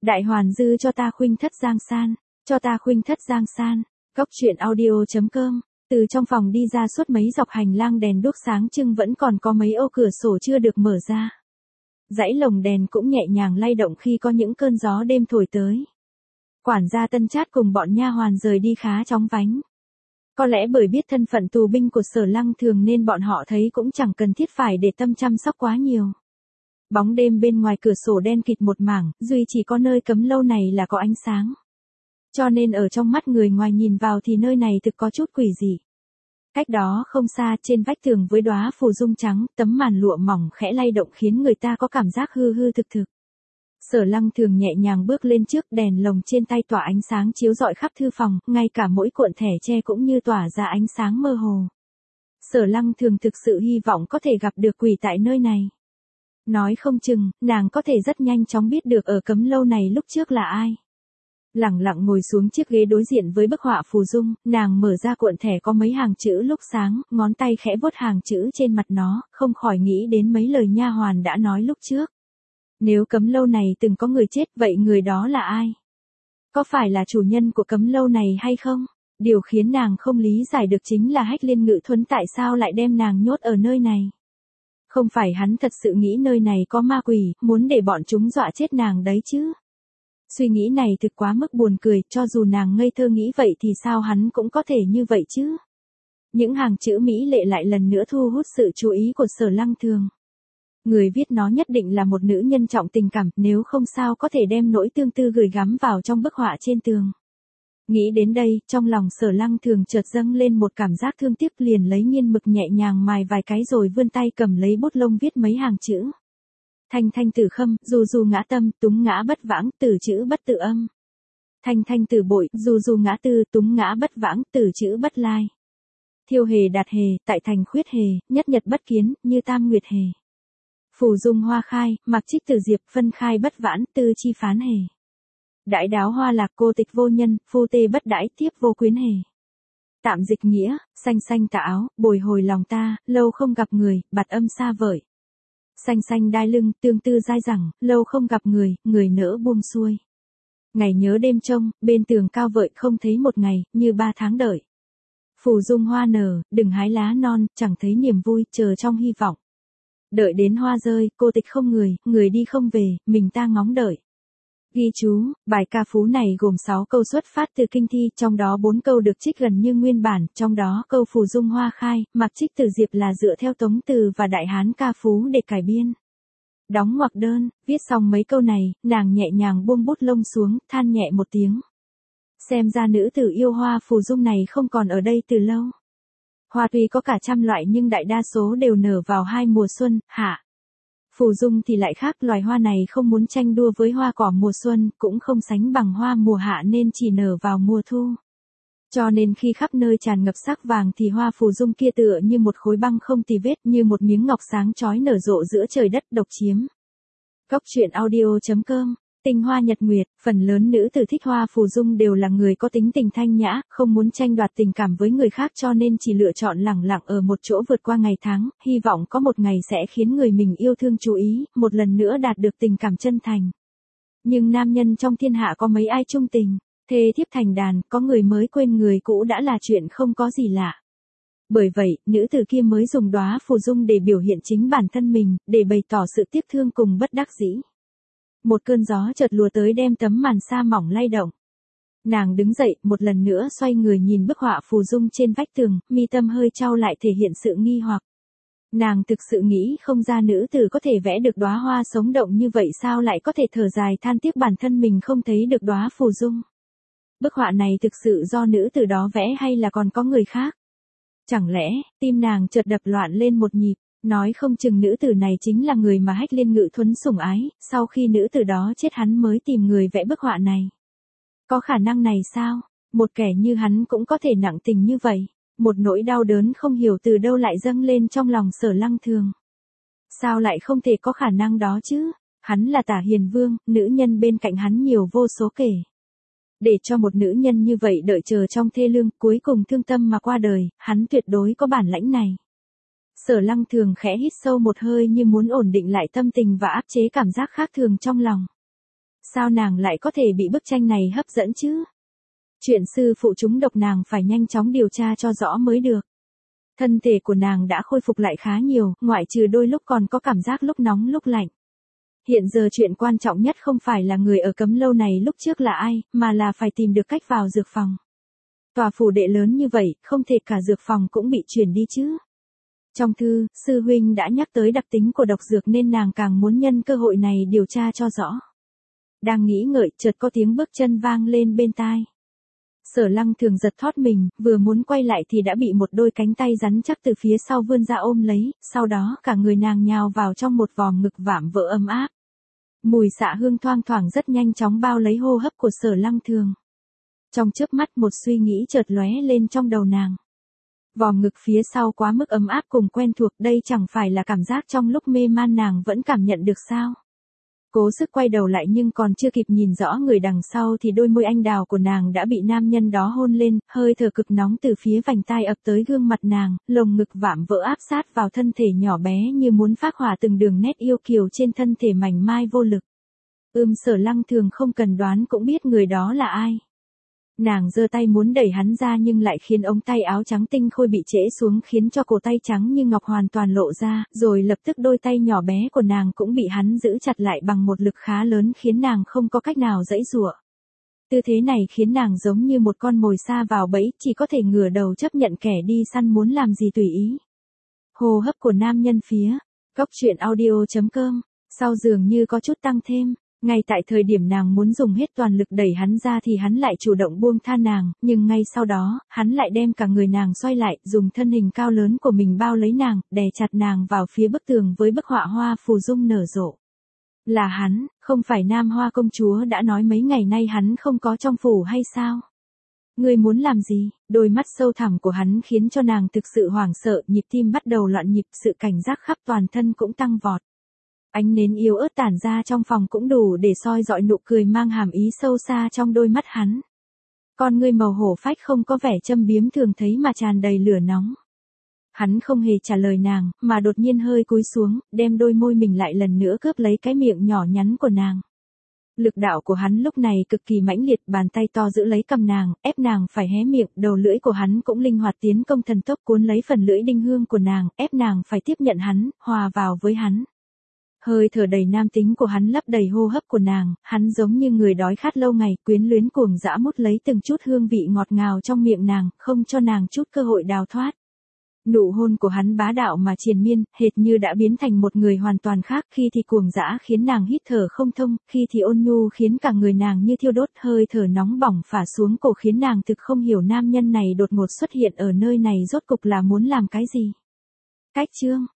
Đại hoàn dư cho ta khuynh thất giang san, cho ta khuynh thất giang san. Góc truyện audio.com. Từ trong phòng đi ra suốt mấy dọc hành lang đèn đuốc sáng trưng vẫn còn có mấy ô cửa sổ chưa được mở ra. Dãy lồng đèn cũng nhẹ nhàng lay động khi có những cơn gió đêm thổi tới. Quản gia Tân Trát cùng bọn nha hoàn rời đi khá chóng vánh. Có lẽ bởi biết thân phận tù binh của Sở Lăng Thường nên bọn họ thấy cũng chẳng cần thiết phải để tâm chăm sóc quá nhiều. Bóng đêm bên ngoài cửa sổ đen kịt một mảng, duy chỉ có nơi cấm lâu này là có ánh sáng. Cho nên ở trong mắt người ngoài nhìn vào thì nơi này thực có chút quỷ dị. Cách đó không xa trên vách tường với đóa phù dung trắng, tấm màn lụa mỏng khẽ lay động khiến người ta có cảm giác hư hư thực thực. Sở Lăng Thường nhẹ nhàng bước lên trước, đèn lồng trên tay tỏa ánh sáng chiếu rọi khắp thư phòng, ngay cả mỗi cuộn thẻ tre cũng như tỏa ra ánh sáng mơ hồ. Sở Lăng Thường thực sự hy vọng có thể gặp được quỷ tại nơi này. Nói không chừng, nàng có thể rất nhanh chóng biết được ở cấm lâu này lúc trước là ai. Lẳng lặng ngồi xuống chiếc ghế đối diện với bức họa phù dung, nàng mở ra cuộn thẻ có mấy hàng chữ lúc sáng, ngón tay khẽ vuốt hàng chữ trên mặt nó, không khỏi nghĩ đến mấy lời nha hoàn đã nói lúc trước. Nếu cấm lâu này từng có người chết, vậy người đó là ai? Có phải là chủ nhân của cấm lâu này hay không? Điều khiến nàng không lý giải được chính là Hách Liên Ngự Thuấn tại sao lại đem nàng nhốt ở nơi này. Không phải hắn thật sự nghĩ nơi này có ma quỷ, muốn để bọn chúng dọa chết nàng đấy chứ? Suy nghĩ này thực quá mức buồn cười, cho dù nàng ngây thơ nghĩ vậy thì sao hắn cũng có thể như vậy chứ? Những hàng chữ mỹ lệ lại lần nữa thu hút sự chú ý của Sở Lăng Thường. Người viết nó nhất định là một nữ nhân trọng tình cảm, nếu không sao có thể đem nỗi tương tư gửi gắm vào trong bức họa trên tường. Nghĩ đến đây, trong lòng Sở Lăng Thường chợt dâng lên một cảm giác thương tiếc, liền lấy nghiên mực nhẹ nhàng mài vài cái rồi vươn tay cầm lấy bút lông viết mấy hàng chữ. Thanh thanh tử khâm, dù dù ngã tâm, túng ngã bất vãng, tử chữ bất tự âm. Thanh thanh tử bội, dù dù ngã tư, túng ngã bất vãng, tử chữ bất lai. Thiêu hề đạt hề, tại thành khuyết hề, nhất nhật bất kiến, như tam nguyệt hề. Phù dung hoa khai, mặc trích tử diệp, phân khai bất vãn, tư chi phán hề. Đãi đáo hoa lạc, cô tịch vô nhân, phu tê bất đãi, tiếp vô quyến hề. Tạm dịch nghĩa, xanh xanh tà áo, bồi hồi lòng ta, lâu không gặp người, bạt âm xa vời. Xanh xanh đai lưng, tương tư dai dẳng, lâu không gặp người, người nỡ buông xuôi. Ngày nhớ đêm trông, bên tường cao vợi không thấy một ngày, như 3 tháng đợi. Phù dung hoa nở, đừng hái lá non, chẳng thấy niềm vui, chờ trong hy vọng. Đợi đến hoa rơi, cô tịch không người, người đi không về, mình ta ngóng đợi. Ghi chú, bài ca phú này gồm 6 câu xuất phát từ kinh thi, trong đó 4 câu được trích gần như nguyên bản, trong đó câu phù dung hoa khai, mặc trích tử diệp là dựa theo Tống Từ và Đại Hán ca phú để cải biên. Đóng ngoặc đơn, viết xong mấy câu này, nàng nhẹ nhàng buông bút lông xuống, than nhẹ một tiếng. Xem ra nữ tử yêu hoa phù dung này không còn ở đây từ lâu. Hoa tuy có cả trăm loại nhưng đại đa số đều nở vào 2 mùa xuân, hạ. Phù dung thì lại khác, loài hoa này không muốn tranh đua với hoa cỏ mùa xuân, cũng không sánh bằng hoa mùa hạ nên chỉ nở vào mùa thu. Cho nên khi khắp nơi tràn ngập sắc vàng thì hoa phù dung kia tựa như một khối băng không tì vết, như một miếng ngọc sáng chói nở rộ giữa trời đất, độc chiếm. Góc truyện audio.com. Tinh hoa nhật nguyệt, phần lớn nữ tử thích hoa phù dung đều là người có tính tình thanh nhã, không muốn tranh đoạt tình cảm với người khác cho nên chỉ lựa chọn lẳng lặng ở một chỗ vượt qua ngày tháng, hy vọng có một ngày sẽ khiến người mình yêu thương chú ý, một lần nữa đạt được tình cảm chân thành. Nhưng nam nhân trong thiên hạ có mấy ai trung tình, thê thiếp thành đàn, có người mới quên người cũ đã là chuyện không có gì lạ. Bởi vậy, nữ tử kia mới dùng đóa phù dung để biểu hiện chính bản thân mình, để bày tỏ sự tiếc thương cùng bất đắc dĩ. Một cơn gió chợt lùa tới đem tấm màn sa mỏng lay động. Nàng đứng dậy, một lần nữa xoay người nhìn bức họa phù dung trên vách tường, mi tâm hơi chau lại thể hiện sự nghi hoặc. Nàng thực sự nghĩ không ra nữ tử có thể vẽ được đóa hoa sống động như vậy, sao lại có thể thở dài than tiếc bản thân mình không thấy được đóa phù dung. Bức họa này thực sự do nữ tử đó vẽ hay là còn có người khác? Chẳng lẽ, tim nàng chợt đập loạn lên một nhịp. Nói không chừng nữ tử này chính là người mà Hách Liên Ngự Thuấn sủng ái, sau khi nữ tử đó chết hắn mới tìm người vẽ bức họa này. Có khả năng này sao? Một kẻ như hắn cũng có thể nặng tình như vậy. Một nỗi đau đớn không hiểu từ đâu lại dâng lên trong lòng Sở Lăng Thường. Sao lại không thể có khả năng đó chứ? Hắn là Tả Hiền Vương, nữ nhân bên cạnh hắn nhiều vô số kể. Để cho một nữ nhân như vậy đợi chờ trong thê lương, cuối cùng thương tâm mà qua đời, hắn tuyệt đối có bản lãnh này. Sở Lăng Thường khẽ hít sâu một hơi như muốn ổn định lại tâm tình và áp chế cảm giác khác thường trong lòng. Sao nàng lại có thể bị bức tranh này hấp dẫn chứ? Chuyện sư phụ trúng độc nàng phải nhanh chóng điều tra cho rõ mới được. Thân thể của nàng đã khôi phục lại khá nhiều, ngoại trừ đôi lúc còn có cảm giác lúc nóng lúc lạnh. Hiện giờ chuyện quan trọng nhất không phải là người ở cấm lâu này lúc trước là ai, mà là phải tìm được cách vào dược phòng. Tòa phủ đệ lớn như vậy, không thể cả dược phòng cũng bị chuyển đi chứ. Trong thư, sư huynh đã nhắc tới đặc tính của độc dược nên nàng càng muốn nhân cơ hội này điều tra cho rõ. Đang nghĩ ngợi, chợt có tiếng bước chân vang lên bên tai. Sở Lăng Thường giật thót mình, vừa muốn quay lại thì đã bị một đôi cánh tay rắn chắc từ phía sau vươn ra ôm lấy, sau đó cả người nàng nhào vào trong một vòng ngực vạm vỡ ấm áp. Mùi xạ hương thoang thoảng rất nhanh chóng bao lấy hô hấp của Sở Lăng Thường. Trong chớp mắt một suy nghĩ chợt lóe lên trong đầu nàng. Vòng ngực phía sau quá mức ấm áp cùng quen thuộc, đây chẳng phải là cảm giác trong lúc mê man nàng vẫn cảm nhận được sao? Cố sức quay đầu lại nhưng còn chưa kịp nhìn rõ người đằng sau thì đôi môi anh đào của nàng đã bị nam nhân đó hôn lên, hơi thở cực nóng từ phía vành tai ập tới gương mặt nàng, lồng ngực vạm vỡ áp sát vào thân thể nhỏ bé như muốn phác hỏa từng đường nét yêu kiều trên thân thể mảnh mai vô lực. Sở Lăng Thường không cần đoán cũng biết người đó là ai. Nàng giơ tay muốn đẩy hắn ra nhưng lại khiến ống tay áo trắng tinh khôi bị trễ xuống khiến cho cổ tay trắng như ngọc hoàn toàn lộ ra, rồi lập tức đôi tay nhỏ bé của nàng cũng bị hắn giữ chặt lại bằng một lực khá lớn khiến nàng không có cách nào giãy giụa. Tư thế này khiến nàng giống như một con mồi sa vào bẫy, chỉ có thể ngửa đầu chấp nhận kẻ đi săn muốn làm gì tùy ý. Hô hấp của nam nhân phía góc truyện audio.com sau dường như có chút tăng thêm. Ngay tại thời điểm nàng muốn dùng hết toàn lực đẩy hắn ra thì hắn lại chủ động buông tha nàng, nhưng ngay sau đó, hắn lại đem cả người nàng xoay lại, dùng thân hình cao lớn của mình bao lấy nàng, đè chặt nàng vào phía bức tường với bức họa hoa phù dung nở rộ. Là hắn, không phải Nam Hoa công chúa đã nói mấy ngày nay hắn không có trong phủ hay sao? Ngươi muốn làm gì? Đôi mắt sâu thẳm của hắn khiến cho nàng thực sự hoảng sợ, nhịp tim bắt đầu loạn nhịp, sự cảnh giác khắp toàn thân cũng tăng vọt. Ánh nến yếu ớt tản ra trong phòng cũng đủ để soi dọi nụ cười mang hàm ý sâu xa trong đôi mắt hắn. Con ngươi màu hổ phách không có vẻ châm biếm thường thấy mà tràn đầy lửa nóng. Hắn không hề trả lời nàng, mà đột nhiên hơi cúi xuống, đem đôi môi mình lại lần nữa cướp lấy cái miệng nhỏ nhắn của nàng. Lực đạo của hắn lúc này cực kỳ mãnh liệt, bàn tay to giữ lấy cằm nàng, ép nàng phải hé miệng, đầu lưỡi của hắn cũng linh hoạt tiến công thần tốc cuốn lấy phần lưỡi đinh hương của nàng, ép nàng phải tiếp nhận hắn, hòa vào với hắn. Hơi thở đầy nam tính của hắn lấp đầy hô hấp của nàng, hắn giống như người đói khát lâu ngày, quyến luyến cuồng dã mút lấy từng chút hương vị ngọt ngào trong miệng nàng, không cho nàng chút cơ hội đào thoát. Nụ hôn của hắn bá đạo mà triền miên, hệt như đã biến thành một người hoàn toàn khác, khi thì cuồng dã khiến nàng hít thở không thông, khi thì ôn nhu khiến cả người nàng như thiêu đốt, hơi thở nóng bỏng phả xuống cổ khiến nàng thực không hiểu nam nhân này đột ngột xuất hiện ở nơi này rốt cục là muốn làm cái gì. Cách chương